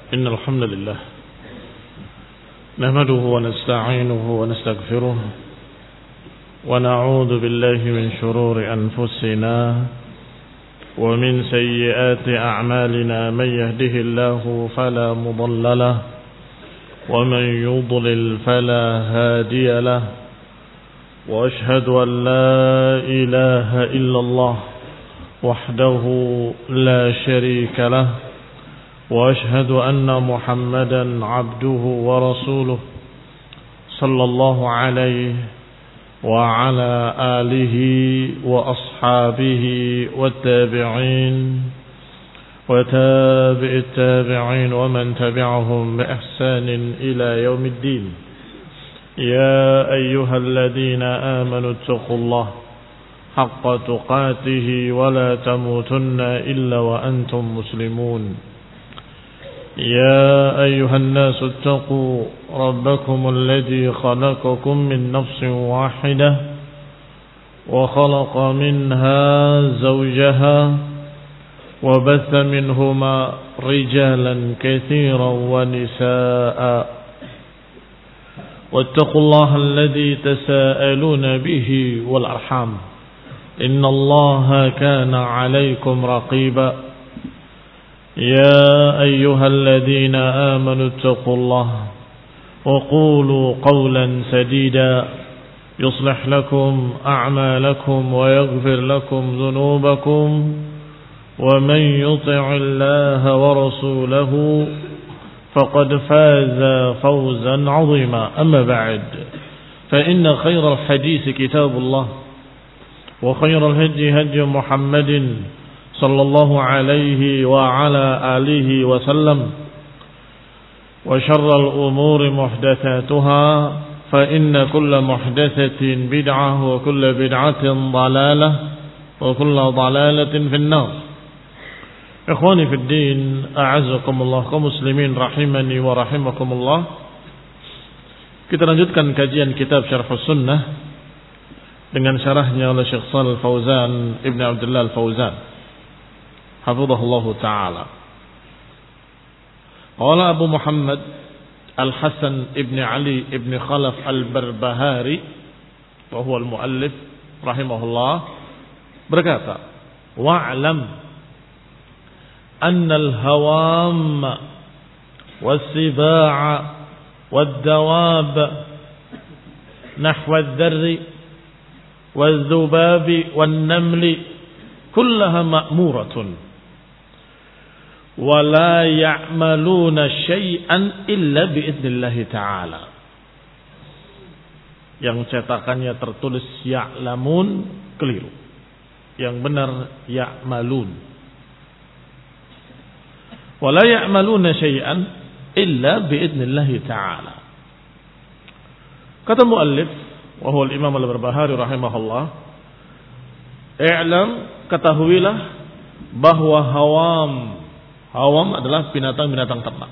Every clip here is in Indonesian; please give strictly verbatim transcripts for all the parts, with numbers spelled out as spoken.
إن الحمد لله نحمده ونستعينه ونستغفره ونعوذ بالله من شرور أنفسنا ومن سيئات أعمالنا. من يهده الله فلا مضل له ومن يضلل فلا هادي له، وأشهد أن لا إله إلا الله وحده لا شريك له، وأشهد أن محمدا عبده ورسوله صلى الله عليه وعلى آله وأصحابه والتابعين وتابع التابعين ومن تبعهم بإحسان إلى يوم الدين. يا أيها الذين آمنوا اتقوا الله حق تقاته ولا تموتن إلا وأنتم مسلمون. يا أيها الناس اتقوا ربكم الذي خلقكم من نفس واحدة وخلق منها زوجها وبث منهما رجالا كثيرا ونساء، واتقوا الله الذي تساءلون به والأرحام إن الله كان عليكم رقيبا. يا أيها الذين آمنوا اتقوا الله وقولوا قولا سديدا يصلح لكم أعمالكم ويغفر لكم ذنوبكم، ومن يطع الله ورسوله فقد فاز فوزا عظيما. أما بعد، فإن خير الحديث كتاب الله، وخير الهدي هدي محمد صلى الله عليه وعلى آله وسلم، وشر الأمور محدثاتها فإن كل محدثة بدعة وكل بدعة ضلالة وكل ضلالة في النار. إخواني في الدين، أعزكم الله كمسلمين rahimani wa rahimakumullah. Kita lanjutkan kajian kitab Syarh Sunnah dengan syarahnya oleh Syekh Shalih Fauzan Ibn Abdullah Al-Fauzan hafizahullahu ta'ala. Qala Abu Muhammad Al-Hasan Ibn Ali Ibn Khalaf Al-Barbahari wa huwa al-muallif rahimahullah berkata, wa'lam أن الهوام والسباع والدواب نحو الذر والذباب والنمل كلها مأمورة ولا يعملون شيئا إلا بإذن الله تعالى. Yang cetakannya tertulis ya'lamun keliru, yang benar ya'malun. ولا يعملون شيئا إلا بإذن الله تعالى. Kata muallif wa huwa al-Imam Al-Barbahari rahimahullah, i'lam, ketahuilah bahwa hawam hawam adalah binatang-binatang ternak,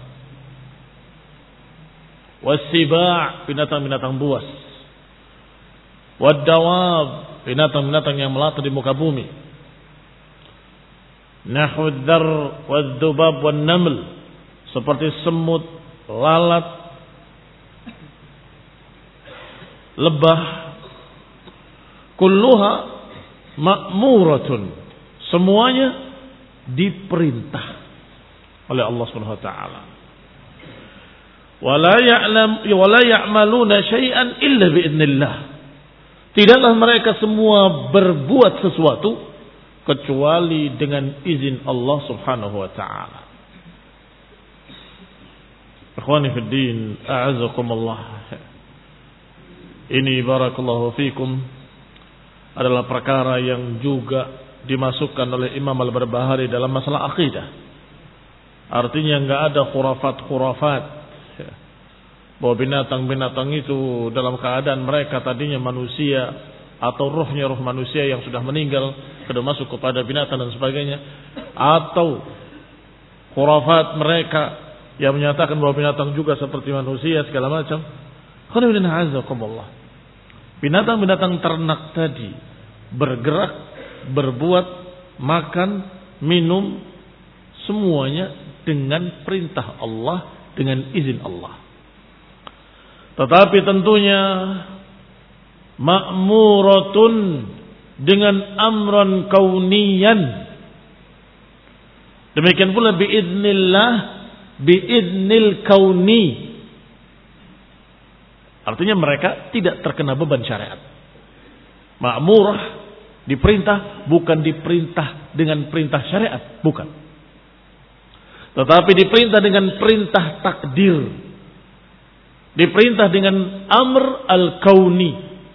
was-siba' binatang-binatang buas, wad-dawab binatang-binatang yang melata di muka bumi, nahwu dzar wadzubab wan naml seperti semut, lalat, lebah, kulluha ma'muratun, semuanya diperintah oleh Allah Subhanahu wa taala. Wala ya'lam wala ya'maluna syai'an illa biidznillah. Tidaklah mereka semua berbuat sesuatu kecuali dengan izin Allah Subhanahu wa taala. Ikhwani fid din, a'azzakumullah. Ini barakallahu fikum adalah perkara yang juga dimasukkan oleh Imam Al-Barbahari dalam masalah akidah. Artinya enggak ada khurafat-khurafat bahwa binatang-binatang itu dalam keadaan mereka tadinya manusia atau rohnya roh manusia yang sudah meninggal sudah masuk kepada binatang dan sebagainya, atau khurafat mereka yang menyatakan bahwa binatang juga seperti manusia segala macam. Binatang-binatang ternak tadi bergerak, berbuat, makan, minum, semuanya dengan perintah Allah, dengan izin Allah. Tetapi tentunya ma'muratun dengan amran kauniyan. Demikian pula biiznillah, biiznil kauni. Artinya mereka tidak terkena beban syariat. Ma'murah diperintah, bukan diperintah dengan perintah syariat, bukan. Tetapi diperintah dengan perintah takdir. Diperintah dengan amr al-kauni.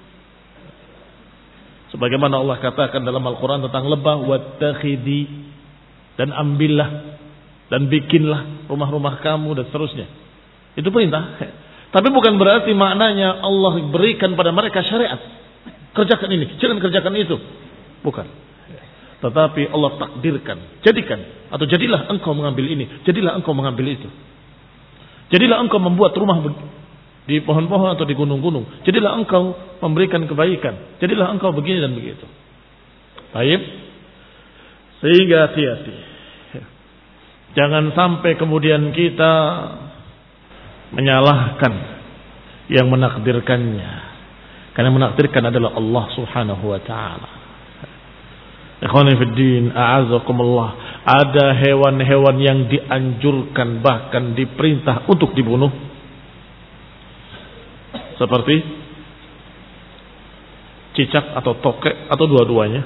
Sebagaimana Allah katakan dalam Al-Quran tentang lebah, wattakhidi, dan ambillah, dan bikinlah rumah-rumah kamu, dan seterusnya. Itu perintah. Tapi bukan berarti maknanya Allah berikan pada mereka syariat. Kerjakan ini, jangan kerjakan itu. Bukan. Tetapi Allah takdirkan, jadikan, atau jadilah engkau mengambil ini, jadilah engkau mengambil itu. Jadilah engkau membuat rumah di pohon-pohon atau di gunung-gunung. Jadilah engkau memberikan kebaikan. Jadilah engkau begini dan begitu. Baik. Sehingga hati-hati. Jangan sampai kemudian kita menyalahkan yang menakdirkannya. Karena menakdirkan adalah Allah Subhanahu wa taala. Ikhwani fid din, a'azakumullah. Ada hewan-hewan yang dianjurkan, bahkan diperintah untuk dibunuh. Seperti cicak atau tokek atau dua-duanya.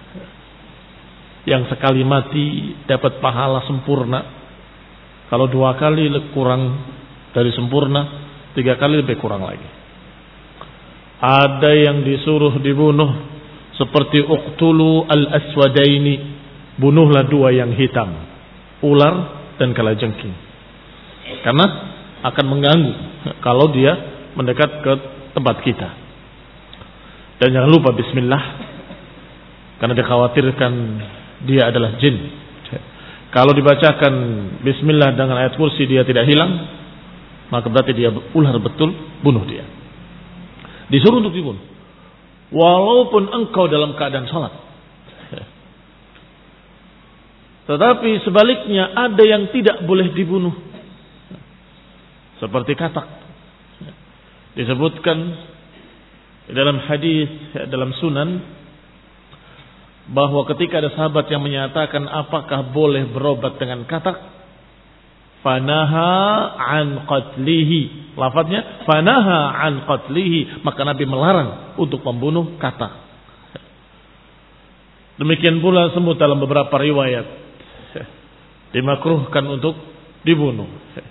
Yang sekali mati dapat pahala sempurna. Kalau dua kali kurang dari sempurna, tiga kali lebih kurang lagi. Ada yang disuruh dibunuh seperti uqtulu al-aswadaini, bunuhlah dua yang hitam, ular dan kalajengking. Karena akan mengganggu kalau dia mendekat ke tempat kita. Dan jangan lupa bismillah, karena dikhawatirkan dia adalah jin. Kalau dibacakan bismillah dengan ayat kursi dia tidak hilang, maka berarti dia ular betul, bunuh dia. Disuruh untuk dibunuh walaupun engkau dalam keadaan salat. Tetapi sebaliknya ada yang tidak boleh dibunuh, seperti katak. Disebutkan dalam hadis, dalam sunan, bahwa ketika ada sahabat yang menyatakan apakah boleh berobat dengan katak, fanaha an qatlihi, lafadznya fanaha an qatlihi, maka Nabi melarang untuk membunuh katak. Demikian pula semut dalam beberapa riwayat dimakruhkan untuk dibunuh.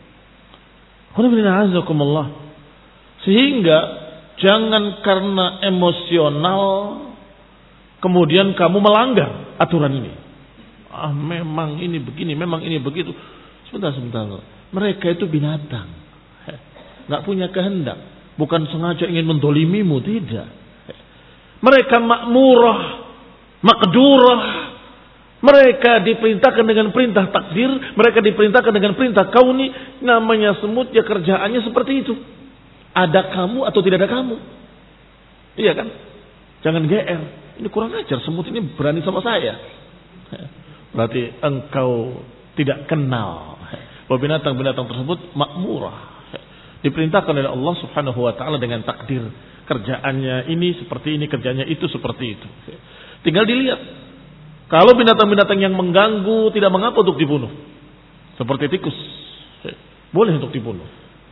Sehingga jangan karena emosional kemudian kamu melanggar aturan ini. Ah, memang ini begini, memang ini begitu. Sebentar, sebentar. Mereka itu binatang. Nggak punya kehendak. Bukan sengaja ingin mendolimimu, tidak. Mereka makmurah, makdurah. Mereka diperintahkan dengan perintah takdir. Mereka diperintahkan dengan perintah kauni. Namanya semut, ya kerjaannya seperti itu. Ada kamu atau tidak ada kamu. Iya kan? Jangan G R. Ini kurang ajar, semut ini berani sama saya. Berarti engkau tidak kenal bahwa binatang-binatang tersebut makmurah, diperintahkan oleh Allah Subhanahu wa taala dengan takdir. Kerjaannya ini seperti ini, kerjanya itu seperti itu. Tinggal dilihat. Kalau binatang-binatang yang mengganggu tidak mengapa untuk dibunuh. Seperti tikus, boleh untuk dibunuh.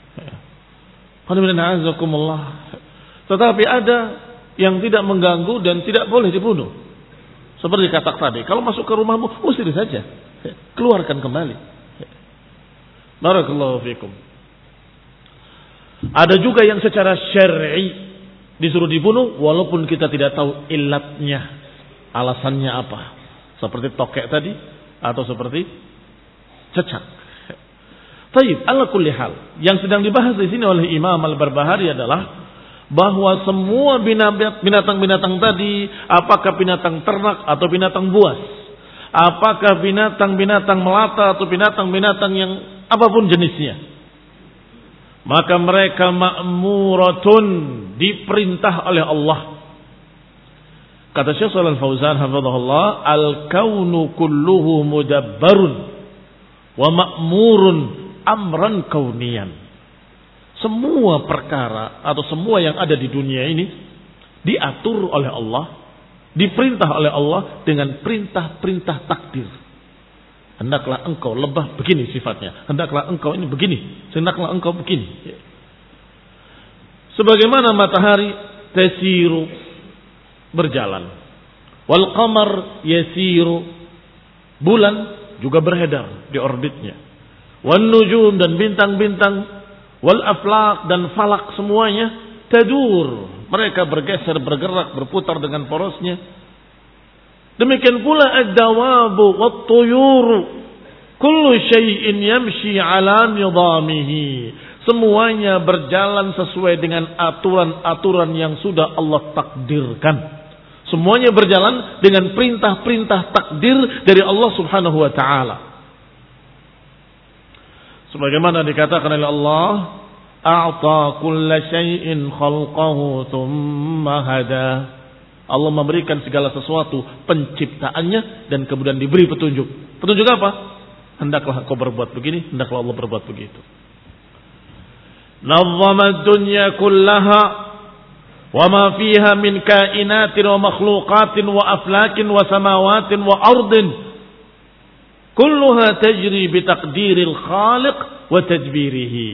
Tetapi ada yang tidak mengganggu dan tidak boleh dibunuh. Seperti katak tadi, kalau masuk ke rumahmu, usir saja. Keluarkan kembali. Barakallahu fikum. Ada juga yang secara syar'i disuruh dibunuh walaupun kita tidak tahu ilatnya, alasannya apa. Seperti tokek tadi atau seperti cecak. Taib, ala kulli hal. Yang sedang dibahas di sini oleh Imam Al-Barbahari adalah bahwa semua binatang-binatang tadi, apakah binatang ternak atau binatang buas, apakah binatang-binatang melata atau binatang-binatang yang apapun jenisnya, maka mereka ma'muratun, diperintah oleh Allah. Kata Syekh Shalal Fauzan hafizahullah, al-kaunu kulluhu mudabbarun wa ma'murun amran kauniyan. Semua perkara atau semua yang ada di dunia ini diatur oleh Allah, diperintah oleh Allah dengan perintah-perintah takdir. Hendaklah engkau lebah begini sifatnya, hendaklah engkau ini begini, hendaklah engkau begini. Sebagaimana matahari tasiru berjalan, wal qamar yasiru, bulan juga beredar di orbitnya, wan nujum dan bintang-bintang, wal aflaq dan falak semuanya tadur, mereka bergeser, bergerak, berputar dengan porosnya. Demikian pula ad-dawabu wat-tuyuru, kullu syai'in yamshi 'ala nidamihi. Semuanya berjalan sesuai dengan aturan-aturan yang sudah Allah takdirkan. Semuanya berjalan dengan perintah-perintah takdir dari Allah Subhanahu wa taala. Sebagaimana dikatakan oleh Allah, a'ta kulla syai'in khalqahu tsumma hada. Allah memberikan segala sesuatu penciptaannya dan kemudian diberi petunjuk. Petunjuk apa? Hendaklah kau berbuat begini, hendaklah Allah berbuat begitu. Nazzama ad-dunya kullaha wa ma fiha min kainatin wa makhluqatin wa aflakin wa samawatin wa ardin kulluha tajri bi taqdiril khaliq wa tadbirihi.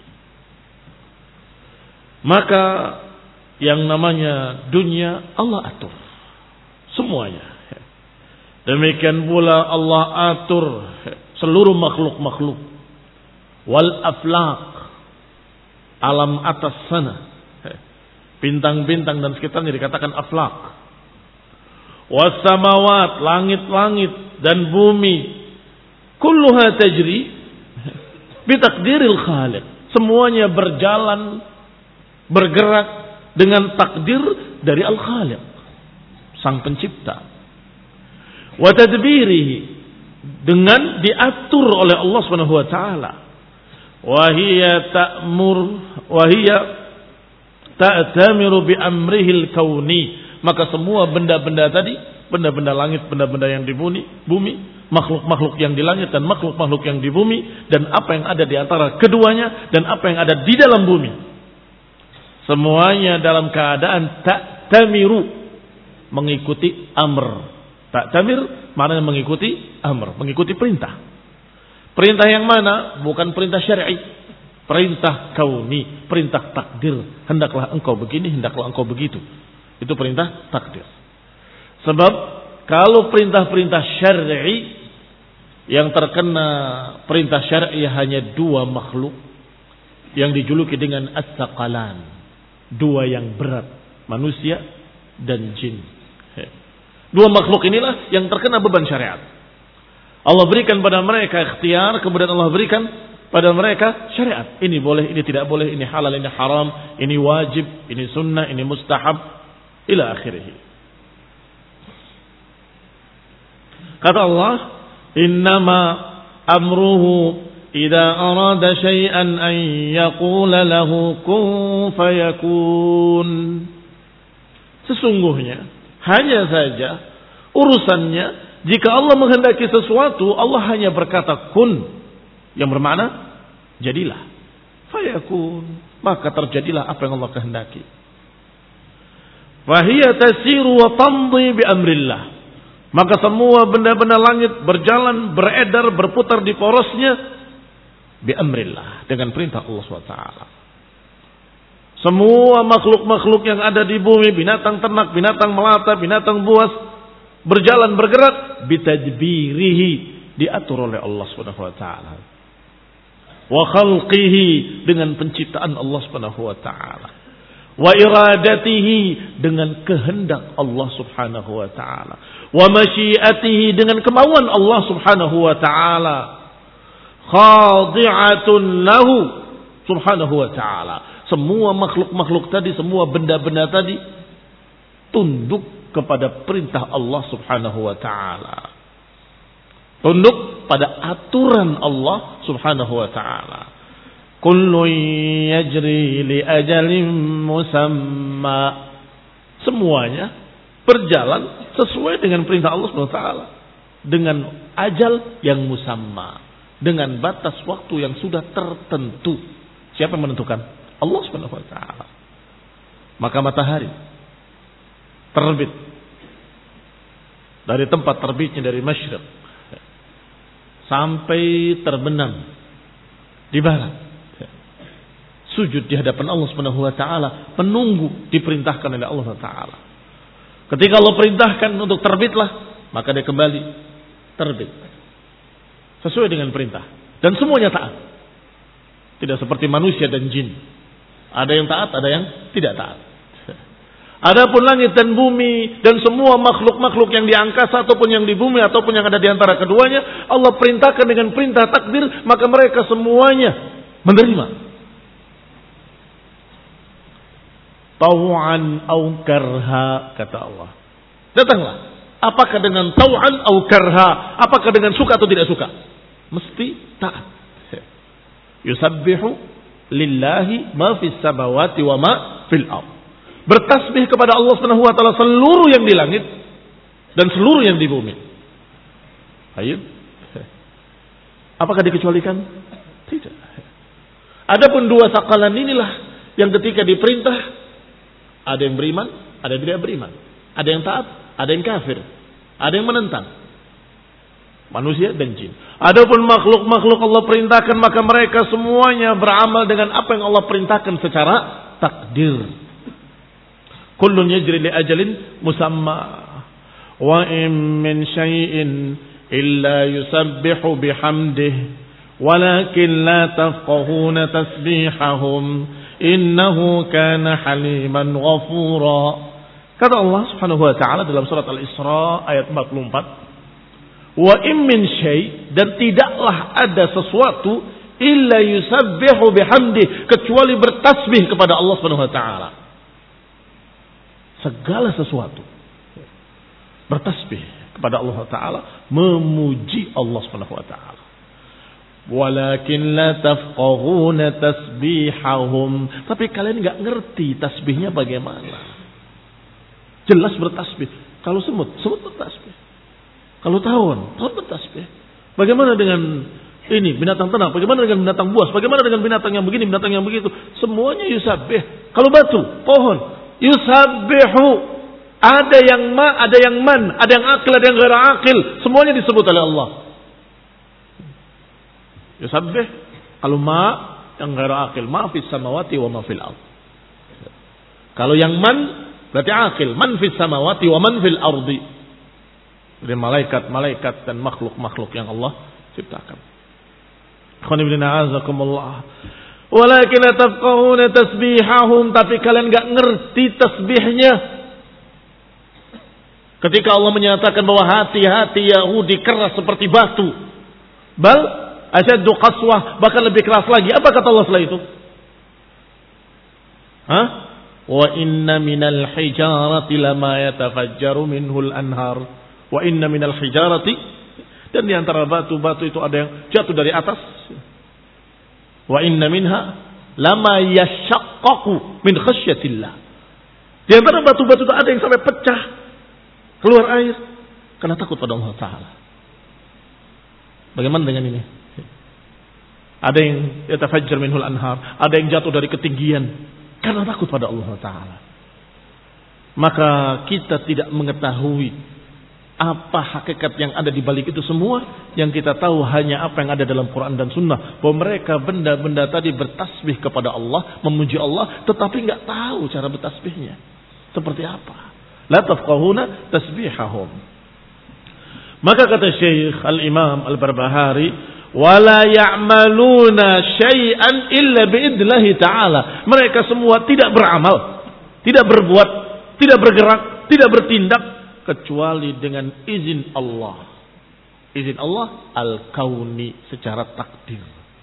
Maka yang namanya dunia Allah atur semuanya. Demikian pula Allah atur seluruh makhluk-makhluk. Wal aflaq, alam atas sana, bintang-bintang dan sekitarnya dikatakan aflaq. Was samawat, langit-langit dan bumi, kulluha tajri bi taqdiril khaliq. Semuanya berjalan, bergerak dengan takdir dari Al-Khaliq, Sang Pencipta. Wa tadbirihi, dengan diatur oleh Allah Subhanahu wa taala. Wa hiya ta'mur wa hiya ta'tamiru bi amrihil kauni. Maka semua benda-benda tadi, benda-benda langit, benda-benda yang di bumi, bumi, makhluk-makhluk yang di langit dan makhluk-makhluk yang di bumi, dan apa yang ada di antara keduanya dan apa yang ada di dalam bumi, semuanya dalam keadaan ta'tamiru, mengikuti amr. Ta'tamir maknanya mengikuti amr, mengikuti perintah. Perintah yang mana? Bukan perintah syar'i, perintah kauni, perintah takdir. Hendaklah engkau begini, hendaklah engkau begitu. Itu perintah takdir. Sebab kalau perintah-perintah syar'i yang terkena perintah syar'i hanya dua makhluk yang dijuluki dengan as-saqalan, dua yang berat, manusia dan jin. Dua makhluk inilah yang terkena beban syariat. Allah berikan pada mereka ikhtiar, kemudian Allah berikan pada mereka syariat. Ini boleh, ini tidak boleh, ini halal, ini haram, ini wajib, ini sunnah, ini mustahab, ila akhirih. Kata Allah, innama amruhu idza arada syai'an an yaqula lahu kun fayakun. Sesungguhnya hanya saja urusannya, jika Allah menghendaki sesuatu, Allah hanya berkata kun, yang bermakna jadilah. Fayakun, maka terjadilah apa yang Allah kehendaki. Fahiya tasiru wa tamdi bi amrillah. Maka semua benda-benda langit berjalan, beredar, berputar di porosnya bi amrillah, dengan perintah Allah subhanahu wa taala. Semua makhluk-makhluk yang ada di bumi, binatang ternak, binatang melata, binatang buas, berjalan bergerak bitadbirihi, diatur oleh Allah Subhanahu wa taala. Wa khalqihi, dengan penciptaan Allah Subhanahu wa taala. Wa iradatihi, dengan kehendak Allah Subhanahu wa taala. Wa masyiatihi, dengan kemauan Allah Subhanahu wa taala. Khadi'atun lahu Subhanahu wa taala. Semua makhluk-makhluk tadi, semua benda-benda tadi tunduk kepada perintah Allah Subhanahu wa taala. Tunduk pada aturan Allah Subhanahu wa taala. Kullu yajri li ajalin musamma. Semuanya berjalan sesuai dengan perintah Allah Subhanahu wa taala, dengan ajal yang musamma, dengan batas waktu yang sudah tertentu. Siapa yang menentukan? Allah Subhanahu wa taala. Maka matahari terbit dari tempat terbitnya dari masyriq sampai terbenam di barat. Sujud di hadapan Allah Subhanahu wa taala, penunggu diperintahkan oleh Allah taala. Ketika Allah perintahkan untuk terbitlah, maka dia kembali terbit. Sesuai dengan perintah dan semuanya taat. Tidak seperti manusia dan jin. Ada yang taat, ada yang tidak taat. Adapun langit dan bumi dan semua makhluk-makhluk yang di angkasa ataupun yang di bumi ataupun yang ada di antara keduanya, Allah perintahkan dengan perintah takdir, maka mereka semuanya menerima. Tau'an au karha, kata Allah. Datanglah. Apakah dengan tau'an au karha? Apakah dengan suka atau tidak suka? Mesti taat. Yusabbihu lillahi ma fis samawati wa ma fil ardh. Bertasbih kepada Allah Subhanahu wa taala seluruh yang di langit dan seluruh yang di bumi. Ayo. Apakah dikecualikan? Tidak. Adapun dua sakalan inilah yang ketika diperintah ada yang beriman, ada yang tidak beriman. Ada yang taat, ada yang kafir. Ada yang menentang. Manusia dan jin. Adapun makhluk-makhluk Allah perintahkan, maka mereka semuanya beramal dengan apa yang Allah perintahkan secara takdir. Kullun yajri li ajalin musamma wa in min syai'in illa yusabbihu bihamdihi walakin la tafqahuna tasbihahum innahu kana haliman ghafura. Kata Allah Subhanahu wa taala dalam surat Al-Isra ayat empat puluh empat, wa in min syai', dan tidaklah ada sesuatu illa yusabbihu bihamdihi, kecuali bertasbih kepada Allah Subhanahu wa taala. Segala sesuatu bertasbih kepada Allah taala, memuji Allah Subhanahu wa taala. Walakin la tafqahuna tasbihahum, tapi kalian enggak ngerti tasbihnya bagaimana. Jelas bertasbih. Kalau semut, semut bertasbih. Kalau tawon, tawon bertasbih. Bagaimana dengan ini binatang ternak? Bagaimana dengan binatang buas? Bagaimana dengan binatang yang begini, binatang yang begitu? Semuanya yusabbih. Kalau batu, pohon, yusabbihu. Ada yang ma, ada yang man, ada yang akil, ada yang ghair akil. Semuanya disebut oleh Allah. Yusabbih. Kalau ma, yang ghair akil, ma fis samawati wa ma fil ardh. Kalau yang man, berarti akil. Man fis samawati wa man fil ardi. Dari malaikat-malaikat dan makhluk-makhluk yang Allah ciptakan. Walakin la tafqahuna tasbihahum, tapi kalian enggak ngerti tasbihnya. Ketika Allah menyatakan bahwa hati-hati Yahudi keras seperti batu, bal asyaddu qaswah, bahkan lebih keras lagi. Apa kata Allah setelah itu? Hah? Wa inna minal hijarati lama yatafajjaru minhul anhar. Wa inna minal hijarati, dan di antara batu-batu itu ada yang jatuh dari atas. Wa inna minha lama yashaqqaqu min khasyatillah. Di antara batu-batu itu ada yang sampai pecah, keluar air karena takut pada Allah taala. Bagaimana dengan ini? Ada yang yatafajjar minhul anhar, ada yang jatuh dari ketinggian karena takut pada Allah taala. Maka kita tidak mengetahui apa hakikat yang ada di balik itu semua. Yang kita tahu hanya apa yang ada dalam Quran dan Sunnah, bahwa mereka benda-benda tadi bertasbih kepada Allah, memuji Allah, tetapi nggak tahu cara bertasbihnya seperti apa. La tafqahuna tasbihahum. Maka kata Syekh Al-Imam Al-Barbahari, wala ya'maluna syai'an illa biidnillahi ta'ala. Mereka semua tidak beramal, tidak berbuat, tidak bergerak, tidak bertindak kecuali dengan izin Allah. Izin Allah al-kauni, secara takdir.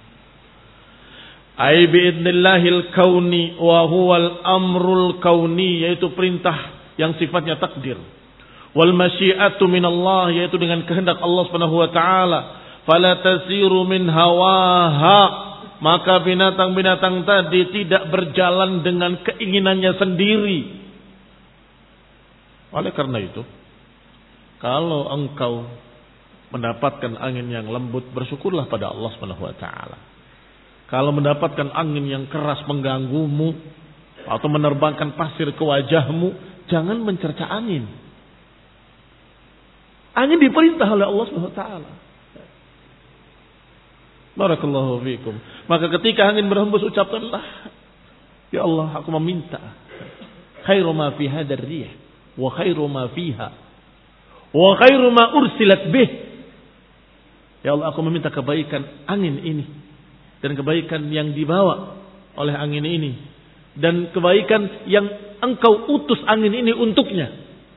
Ai biidnillahil kauni wa huwal amrul kauni, yaitu perintah yang sifatnya takdir. Wal masyiatu minallah, yaitu dengan kehendak Allah Subhanahu wa taala. Fala tasiru min hawaha, maka binatang-binatang tadi tidak berjalan dengan keinginannya sendiri. Oleh karena itu, kalau engkau mendapatkan angin yang lembut, bersyukurlah pada Allah Subhanahu wa taala. Kalau mendapatkan angin yang keras mengganggumu atau menerbangkan pasir ke wajahmu, jangan mencerca angin. Angin diperintah oleh Allah Subhanahu wa taala. Barakallahu fiikum. Maka ketika angin berhembus, ucapkanlah, ya Allah, aku meminta khairu ma fi hadar rih wa khairu ma fiha wa khairu ma ursilat bih. Ya Allah, aku meminta kebaikan angin ini dan kebaikan yang dibawa oleh angin ini dan kebaikan yang engkau utus angin ini untuknya.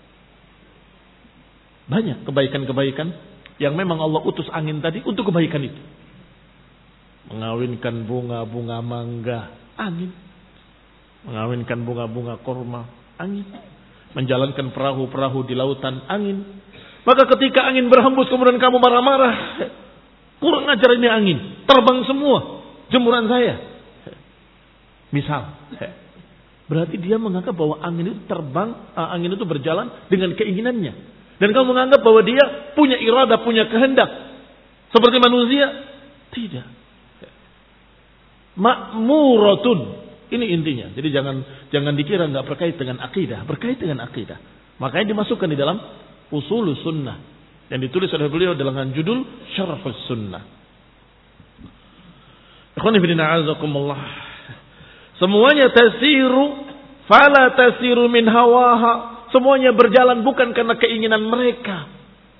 Banyak kebaikan-kebaikan yang memang Allah utus angin tadi untuk kebaikan itu. Mengawinkan bunga-bunga mangga, angin. Mengawinkan bunga-bunga korma, angin. Menjalankan perahu-perahu di lautan, angin. Maka ketika angin berhembus kemudian kamu marah-marah, kurang ajar ini angin, terbang semua jemuran saya. Misal, berarti dia menganggap bahwa angin itu terbang, angin itu berjalan dengan keinginannya. Dan kamu menganggap bahwa dia punya irada, punya kehendak seperti manusia. Tidak. Ma'muratun. Ini intinya. Jadi jangan jangan dikira nggak berkait dengan akidah, berkait dengan akidah. Makanya dimasukkan di dalam Ushulus Sunnah yang ditulis oleh beliau dengan judul Syarhus Sunnah. Ikhwani fillah, azakumullah. Semuanya tasiru fala tasiru min hawaha. Semuanya berjalan bukan karena keinginan mereka.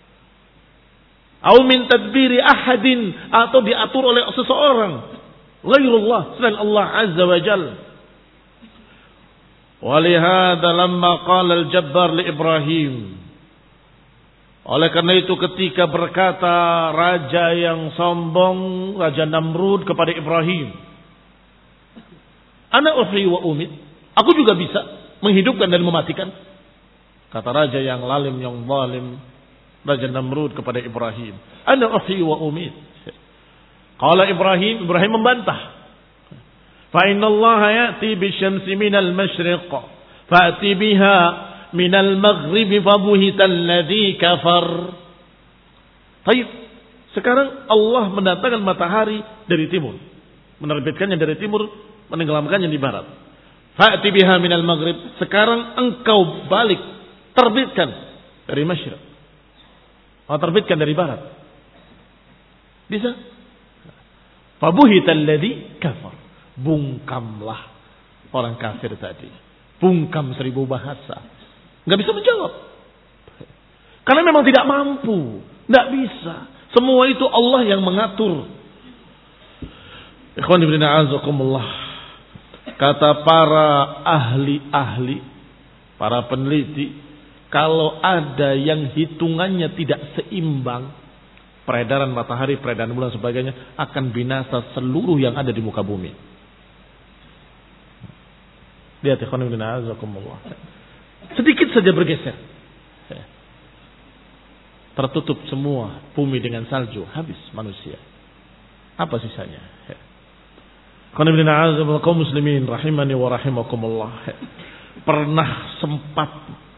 Au min tadbiri ahadin, atau diatur oleh seseorang. Ghairullah, selain Allah Azza wa Jalla. Walihada lamma qala al-Jabbar li Ibrahim. Oleh karena itu ketika berkata raja yang sombong, Raja Namrud kepada Ibrahim, ana uhyi wa umit, aku juga bisa menghidupkan dan mematikan. Kata raja yang lalim, yang zalim, Raja Namrud kepada Ibrahim, ana uhyi wa umit. Qala Ibrahim, Ibrahim membantah. Fa inna Allah ya'ti bisyamsi minal masyriq, fa'ti biha minal maghrib fabuhita alladhi kafar. Baik, sekarang Allah mendatangkan matahari dari timur, menerbitkannya dari timur, menenggelamkannya di barat. Fa'ti biha minal maghrib, sekarang engkau balik, terbitkan dari masyriq, atau terbitkan dari barat. Bisa? Fabuhita alladhi kafar, bungkamlah orang kafir tadi. Bungkam seribu bahasa, nggak bisa menjawab. Karena memang tidak mampu, nggak bisa. Semua itu Allah yang mengatur. Ikhwan ibn a'azakumullah. Kata para ahli-ahli, para peneliti, kalau ada yang hitungannya tidak seimbang, peredaran matahari, peredaran bulan sebagainya, akan binasa seluruh yang ada di muka bumi. Lihat ikhwan ibn a'azakumullah. Sedikit saja bergeser, tertutup semua bumi dengan salju, habis manusia. Apa sisanya? Ikhwan ibn a'azakumullah, kaum muslimin rahimani wa rahimakumullah. Pernah sempat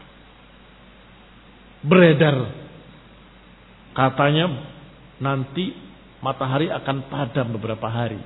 beredar katanya nanti matahari akan padam beberapa hari.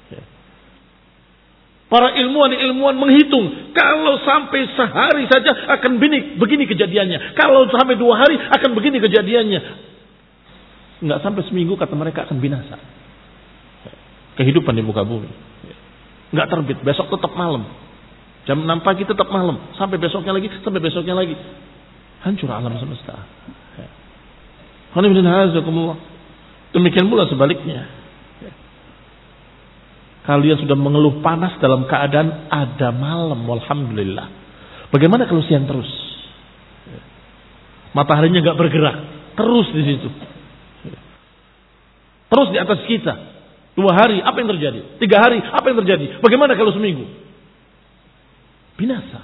Para ilmuwan-ilmuwan menghitung, kalau sampai sehari saja akan begini, begini kejadiannya. Kalau sampai dua hari akan begini kejadiannya. Enggak sampai seminggu kata mereka akan binasa. Kehidupan di muka bumi. Enggak terbit, besok tetap malam. Jam enam pagi tetap malam. Sampai besoknya lagi, sampai besoknya lagi. Hancur alam semesta. Demikian pula sebaliknya. Kalian sudah mengeluh panas dalam keadaan ada malam, walhamdulillah. Bagaimana kalau siang terus? Mataharinya nggak bergerak, terus di situ, terus di atas kita. Dua hari, apa yang terjadi? Tiga hari, apa yang terjadi? Bagaimana kalau seminggu? Binasa.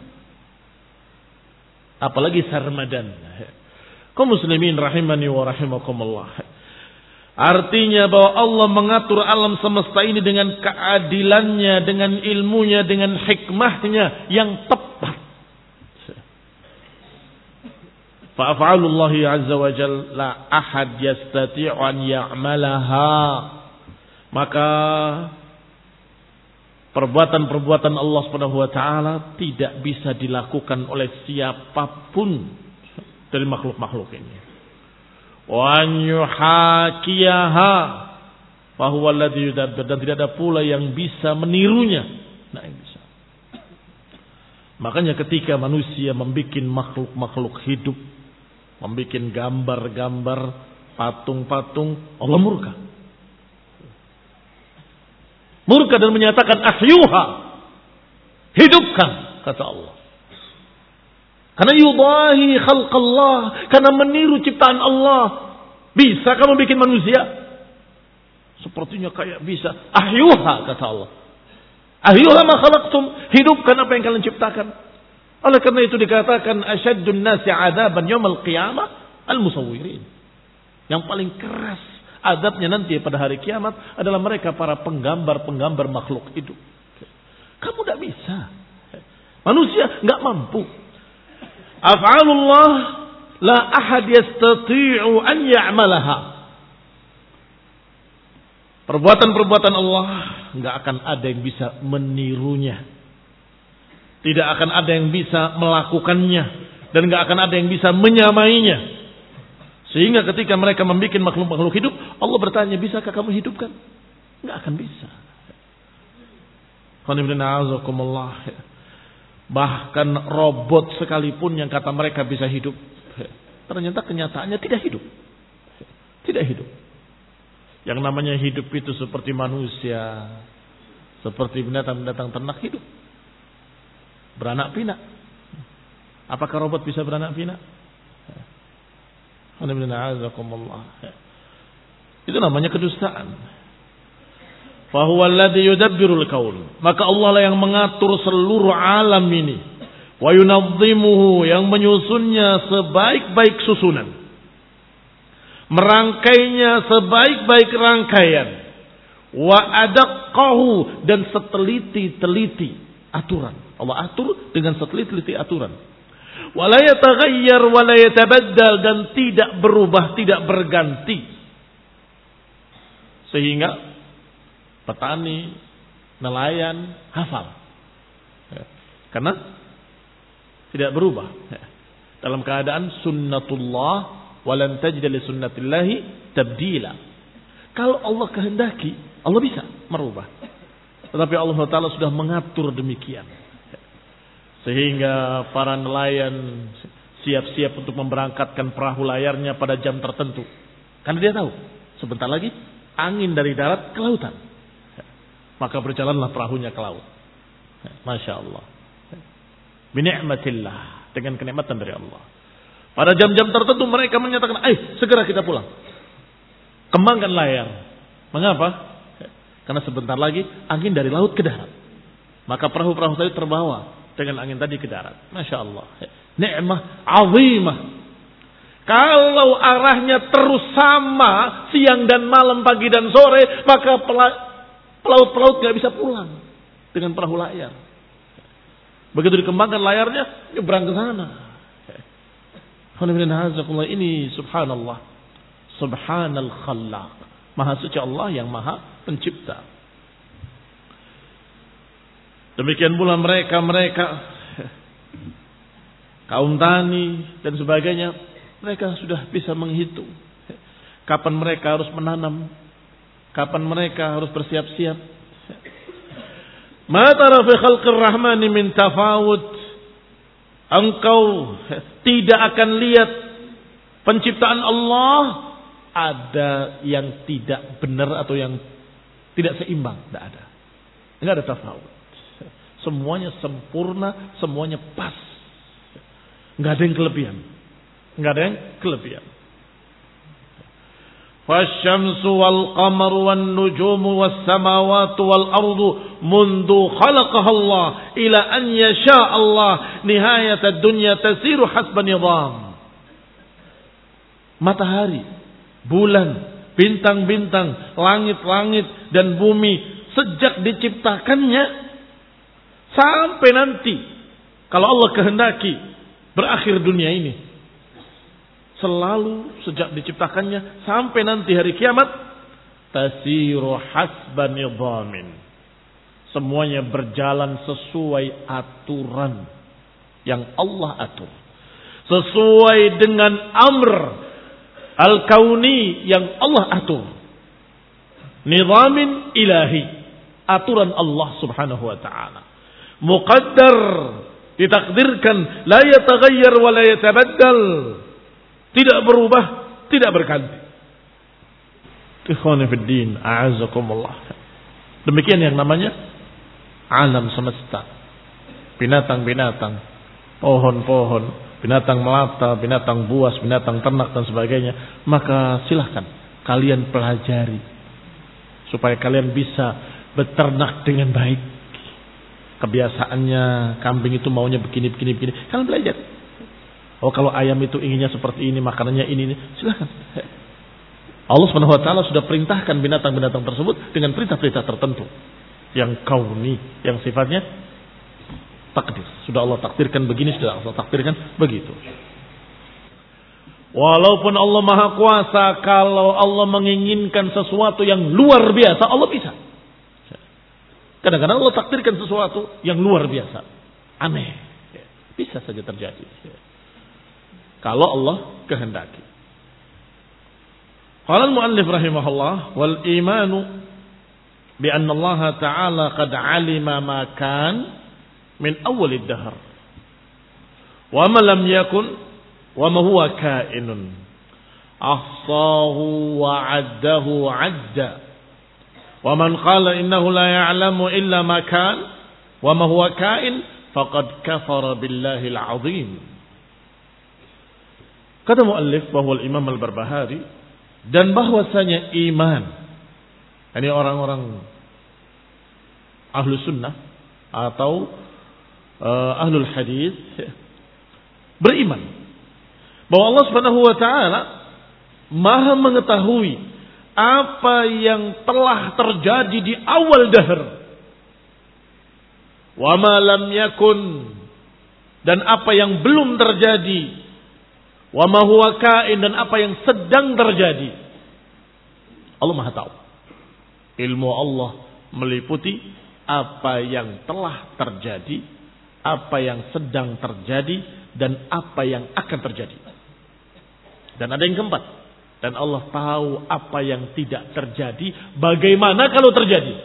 Apalagi sarmadan. Kaum muslimin rahimani wa rahimakumullah. Artinya bahwa Allah mengatur alam semesta ini dengan keadilannya, dengan ilmunya, dengan hikmahnya yang tepat. Fa af'alullahi azza wa jalla la ahad yastati'u an ya'malaha. Maka perbuatan-perbuatan Allah Subhanahu wa taala tidak bisa dilakukan oleh siapapun dari makhluk-makhluk ini. Wa an yuhakiyaha fa huwa alladhi yudabbir, dan tidak ada pula yang bisa menirunya. Nah, yang bisa. Makanya ketika manusia membuat makhluk-makhluk hidup, membuat gambar-gambar, patung-patung, Allah murka. Murka dan menyatakan ahyuha, hidupkan, kata Allah. Karena yudahi khalqallah, karena meniru ciptaan Allah. Bisa kamu bikin manusia? Sepertinya kayak bisa. Ahyuha, kata Allah. Ahyuha ma khalaqtum, hidupkan apa yang kalian ciptakan. Oleh karena itu dikatakan asyaddun nasi adaban yaumil qiyamah al-musawwirin. Yang paling keras azabnya nanti pada hari kiamat adalah mereka para penggambar-penggambar makhluk hidup. Kamu tidak bisa. Manusia nggak mampu. Af'alullah la ahad yastati'u an ya'malaha. Perbuatan-perbuatan Allah nggak akan ada yang bisa menirunya. Tidak akan ada yang bisa melakukannya. Dan nggak akan ada yang bisa menyamainya. Sehingga ketika mereka membuat makhluk-makhluk hidup, Allah bertanya, bisakah kamu hidupkan? Nggak akan bisa. Bahkan robot sekalipun yang kata mereka bisa hidup, ternyata kenyataannya tidak hidup. Tidak hidup. Yang namanya hidup itu seperti manusia, seperti binatang-binatang ternak hidup. Beranak pinak. Apakah robot bisa beranak pinak? Itu namanya kedustaan. Fahuwa alladhi yudabbirul kaun. Maka Allah lah yang mengatur seluruh alam ini. Wa yunazzimuhu, yang menyusunnya sebaik-baik susunan. Merangkainya sebaik-baik rangkaian. Wa adaqqahu, dan seteliti-teliti aturan. Allah atur dengan seteliti-teliti aturan. Wala yataghayyar wala yatabaddal, dan tidak berubah, tidak berganti. Sehingga petani, nelayan hafal. Ya. Karena tidak berubah. Ya. Dalam keadaan sunnatullah walan tajida li sunnatillahi tabdila. Kalau Allah kehendaki, Allah bisa merubah. Tetapi Allah Taala sudah mengatur demikian. Sehingga para nelayan siap-siap untuk memberangkatkan perahu layarnya pada jam tertentu. Karena dia tahu, sebentar lagi angin dari darat ke lautan. Maka berjalanlah perahunya ke laut. Masya Allah. Binikmatillah, dengan kenikmatan dari Allah. Pada jam-jam tertentu mereka menyatakan, ayo segera kita pulang. Kembangkan layar. Mengapa? Karena sebentar lagi angin dari laut ke darat. Maka perahu-perahu tadi terbawa dengan angin tadi ke darat. Masya Allah. Ni'mah azimah. Kalau arahnya terus sama siang dan malam, pagi dan sore, maka pelaut-pelaut gak bisa pulang dengan perahu layar. Begitu dikembangkan layarnya, nyebrang ke sana. Ini subhanallah. Subhanal khallaq. Maha suci Allah yang maha pencipta. Demikian pula mereka-mereka kaum tani dan sebagainya, mereka sudah bisa menghitung kapan mereka harus menanam, kapan mereka harus bersiap-siap. Ma tara fi khalqir rahmani min tafawut. Engkau tidak akan lihat penciptaan Allah ada yang tidak benar atau yang tidak seimbang, tidak ada. Enggak ada tafawut. Semuanya sempurna, semuanya pas. Enggak ada yang kelebihan. Enggak ada yang kelebihan. Fasyamsu wal qamaru wan nujumu was samawati wal ardu mundu khalaqaha Allah ila an yasha Allah nihayat ad-dunya tasiru hasba nizam. Matahari, bulan, bintang-bintang, langit-langit dan bumi sejak diciptakannya sampai nanti kalau Allah kehendaki berakhir dunia ini, selalu sejak diciptakannya sampai nanti hari kiamat, tasiru hasba nidhamin. Semuanya berjalan sesuai aturan yang Allah atur. Sesuai dengan amr al-kauni yang Allah atur. Nidhamin ilahi, aturan Allah subhanahu wa ta'ala. Muqaddar, ditakdirkan, la yataghayyar wa la yatabaddal. Tidak berubah, tidak berganti. Ikhwani fid din, a'azzakumullah. Demikian yang namanya alam semesta. Binatang-binatang, pohon-pohon, binatang melata, binatang buas, binatang ternak dan sebagainya. Maka silahkan kalian pelajari supaya kalian bisa beternak dengan baik. Kebiasaannya kambing itu maunya begini, begini, begini. Kalian belajar. Oh, kalau ayam itu inginnya seperti ini, makanannya ini, ini. Silahkan. Allah subhanahu wa taala sudah perintahkan binatang-binatang tersebut dengan perintah-perintah tertentu. Yang kauni, yang sifatnya takdir. Sudah Allah takdirkan begini, sudah Allah takdirkan begitu. Walaupun Allah Maha Kuasa, kalau Allah menginginkan sesuatu yang luar biasa, Allah bisa. Kadang-kadang Allah takdirkan sesuatu yang luar biasa, aneh, bisa saja terjadi. Kalau Allah kehendaki. Qala al-muallif rahimahullah, wal imanu bi anna Allah Ta'ala qad 'alima ma kan min awwal ad-dahr. Wa ma lam yakun wa ma huwa kainun. Ahsahu wa 'addahu 'adda. Wa man qala innahu la ya'lamu illa ma kan wa ma huwa kain faqad kafara billahi al-'azim. Kata muallif bahwa Imam Al-Barbahari dan bahwasanya iman, ini orang-orang ahlu sunnah atau uh, ahlul hadis beriman bahwa Allah Subhanahu wa taala Maha mengetahui apa yang telah terjadi di awal dahr, wa ma lam yakun, dan apa yang belum terjadi, wa ma huwa kain, dan apa yang sedang terjadi. Allah Maha tahu. Ilmu Allah meliputi apa yang telah terjadi, apa yang sedang terjadi, dan apa yang akan terjadi. Dan ada yang keempat, dan Allah tahu apa yang tidak terjadi, bagaimana kalau terjadi.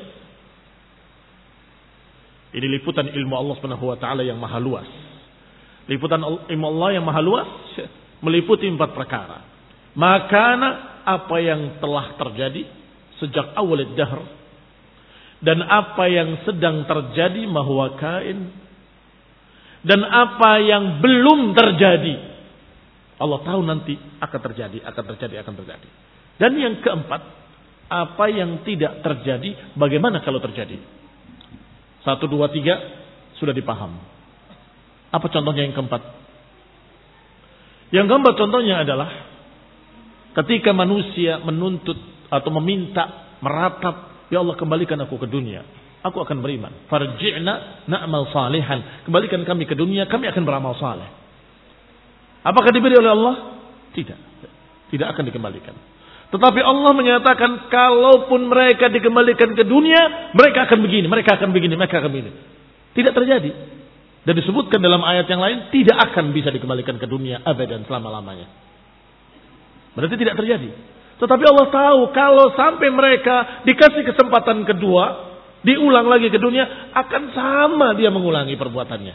Ini liputan ilmu Allah Subhanahu wa taala yang maha luas. Liputan ilmu Allah yang maha luas meliputi empat perkara. Makana, apa yang telah terjadi sejak awal dahr, dan apa yang sedang terjadi, mahuwa kain, dan apa yang belum terjadi. Allah tahu nanti akan terjadi, akan terjadi, akan terjadi. Dan yang keempat, apa yang tidak terjadi, bagaimana kalau terjadi. Satu, dua, tiga, sudah dipaham. Apa contohnya yang keempat? Yang keempat contohnya adalah ketika manusia menuntut atau meminta, meratap, ya Allah kembalikan aku ke dunia, aku akan beriman. Farji'na na'mal salihan, kembalikan kami ke dunia, kami akan beramal saleh. Apakah diberi oleh Allah? Tidak. Tidak akan dikembalikan. Tetapi Allah menyatakan kalaupun mereka dikembalikan ke dunia, mereka akan begini, mereka akan begini, mereka akan begini. Tidak terjadi. Dan disebutkan dalam ayat yang lain, tidak akan bisa dikembalikan ke dunia abadan, selama-lamanya. Berarti tidak terjadi. Tetapi Allah tahu kalau sampai mereka dikasih kesempatan kedua, diulang lagi ke dunia, akan sama dia mengulangi perbuatannya.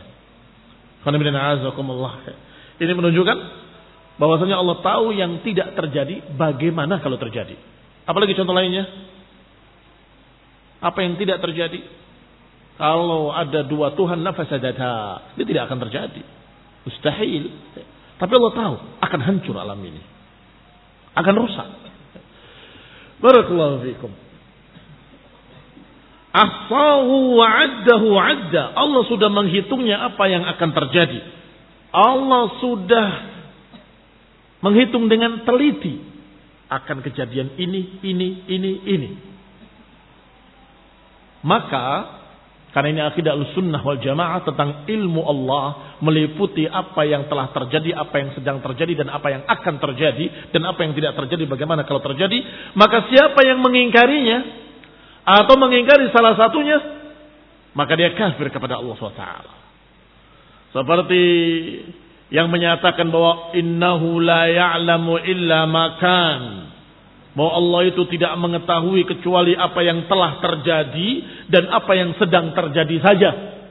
Ini menunjukkan bahwasanya Allah tahu yang tidak terjadi, bagaimana kalau terjadi. Apalagi contoh lainnya? Apa yang tidak terjadi? Kalau ada dua Tuhan, nafasadata, ini tidak akan terjadi. Mustahil. Tapi Allah tahu akan hancur alam ini, akan rusak. Barakallahu fiikum. Ahsahu wa 'addahu 'adda. Allah sudah menghitungnya apa yang akan terjadi. Allah sudah menghitung dengan teliti akan kejadian ini, ini, ini, ini. Maka Karena ini akidah Ahlussunnah wal Jamaah tentang ilmu Allah, meliputi apa yang telah terjadi, apa yang sedang terjadi, dan apa yang akan terjadi, dan apa yang tidak terjadi, bagaimana kalau terjadi. Maka siapa yang mengingkarinya atau mengingkari salah satunya, maka dia kafir kepada Allah subhanahu wa taala. Seperti yang menyatakan bahwa innahu la ya'lamu illa ma kan, bahwa Allah itu tidak mengetahui kecuali apa yang telah terjadi dan apa yang sedang terjadi saja.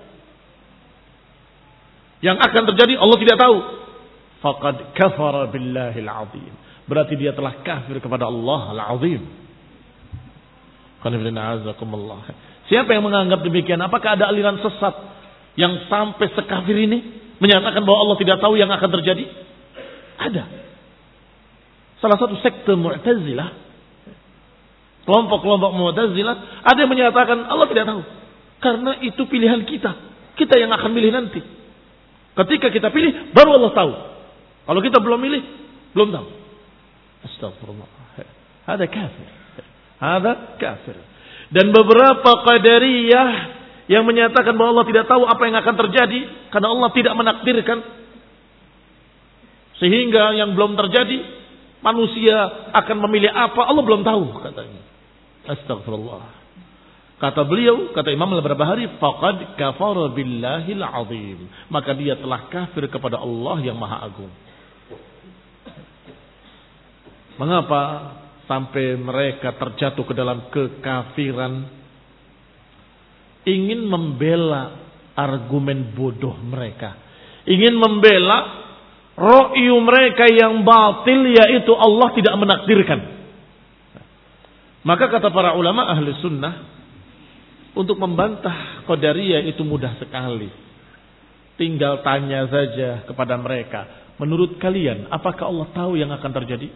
Yang akan terjadi Allah tidak tahu. Faqad kafara billahil azim. Berarti dia telah kafir kepada Allah al-azim. Siapa yang menganggap demikian? Apakah ada aliran sesat yang sampai sekafir ini menyatakan bahwa Allah tidak tahu yang akan terjadi? Ada. Salah satu sekte Mu'tazilah, kelompok-kelompok Mu'tazilah, ada yang menyatakan Allah tidak tahu. Karena itu pilihan kita. Kita yang akan milih nanti. Ketika kita pilih, baru Allah tahu. Kalau kita belum milih, belum tahu. Astagfirullah. Ada kafir. Ada kafir. Dan beberapa Qadariyah yang menyatakan bahwa Allah tidak tahu apa yang akan terjadi karena Allah tidak menakdirkan. Sehingga yang belum terjadi, manusia akan memilih apa, Allah belum tahu katanya. Astagfirullah. Kata beliau, kata Imam Al-Barbahari, faqad kafara billahil azim. Maka dia telah kafir kepada Allah yang Maha Agung. Mengapa sampai mereka terjatuh ke dalam kekafiran? Ingin membela argumen bodoh mereka. Ingin membela ro'yu mereka yang batil, yaitu Allah tidak menakdirkan. Maka kata para ulama ahli sunnah, untuk membantah Qadariyah itu mudah sekali. Tinggal tanya saja kepada mereka, menurut kalian apakah Allah tahu yang akan terjadi?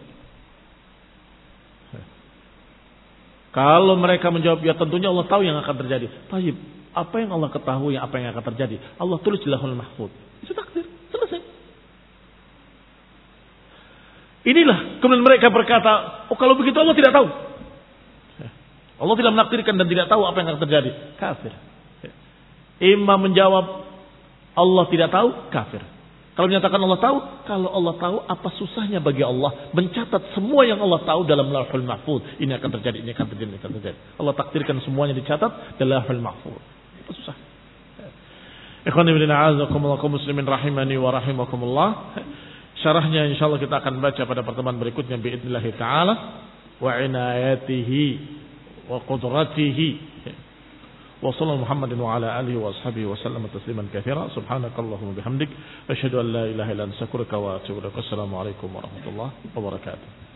Kalau mereka menjawab ya tentunya Allah tahu yang akan terjadi. Taib, apa yang Allah ketahui, apa yang akan terjadi? Allah tulis di Lauhul Mahfuz. Itu takdir, selesai. Inilah kemudian mereka berkata, oh kalau begitu Allah tidak tahu. Allah tidak menakdirkan dan tidak tahu apa yang akan terjadi. Kafir. Imam menjawab Allah tidak tahu, kafir. Kalau menyatakan Allah tahu, kalau Allah tahu apa susahnya bagi Allah mencatat semua yang Allah tahu dalam Lauhul Mahfuz. Ini akan terjadi, ini akan terjadi, ini akan terjadi. Allah takdirkan semuanya dicatat dalam Lauhul Mahfuz. Apa susah? Ikhwani fillah, a'azakumullah muslimin rahimani wa rahimakumullah. Syarahnya insyaallah kita akan baca pada pertemuan berikutnya biidznillah taala wa inayatihi wa qudratihi. Wa sallallahu Muhammadin wa ala alihi wa ashabihi wa sallam tasliman katsira. Subhanakallahumma bihamdik asyhadu an la ilaha illa anta astaghfiruka wa atubu ilaik. Assalamu alaikum warahmatullahi wabarakatuh.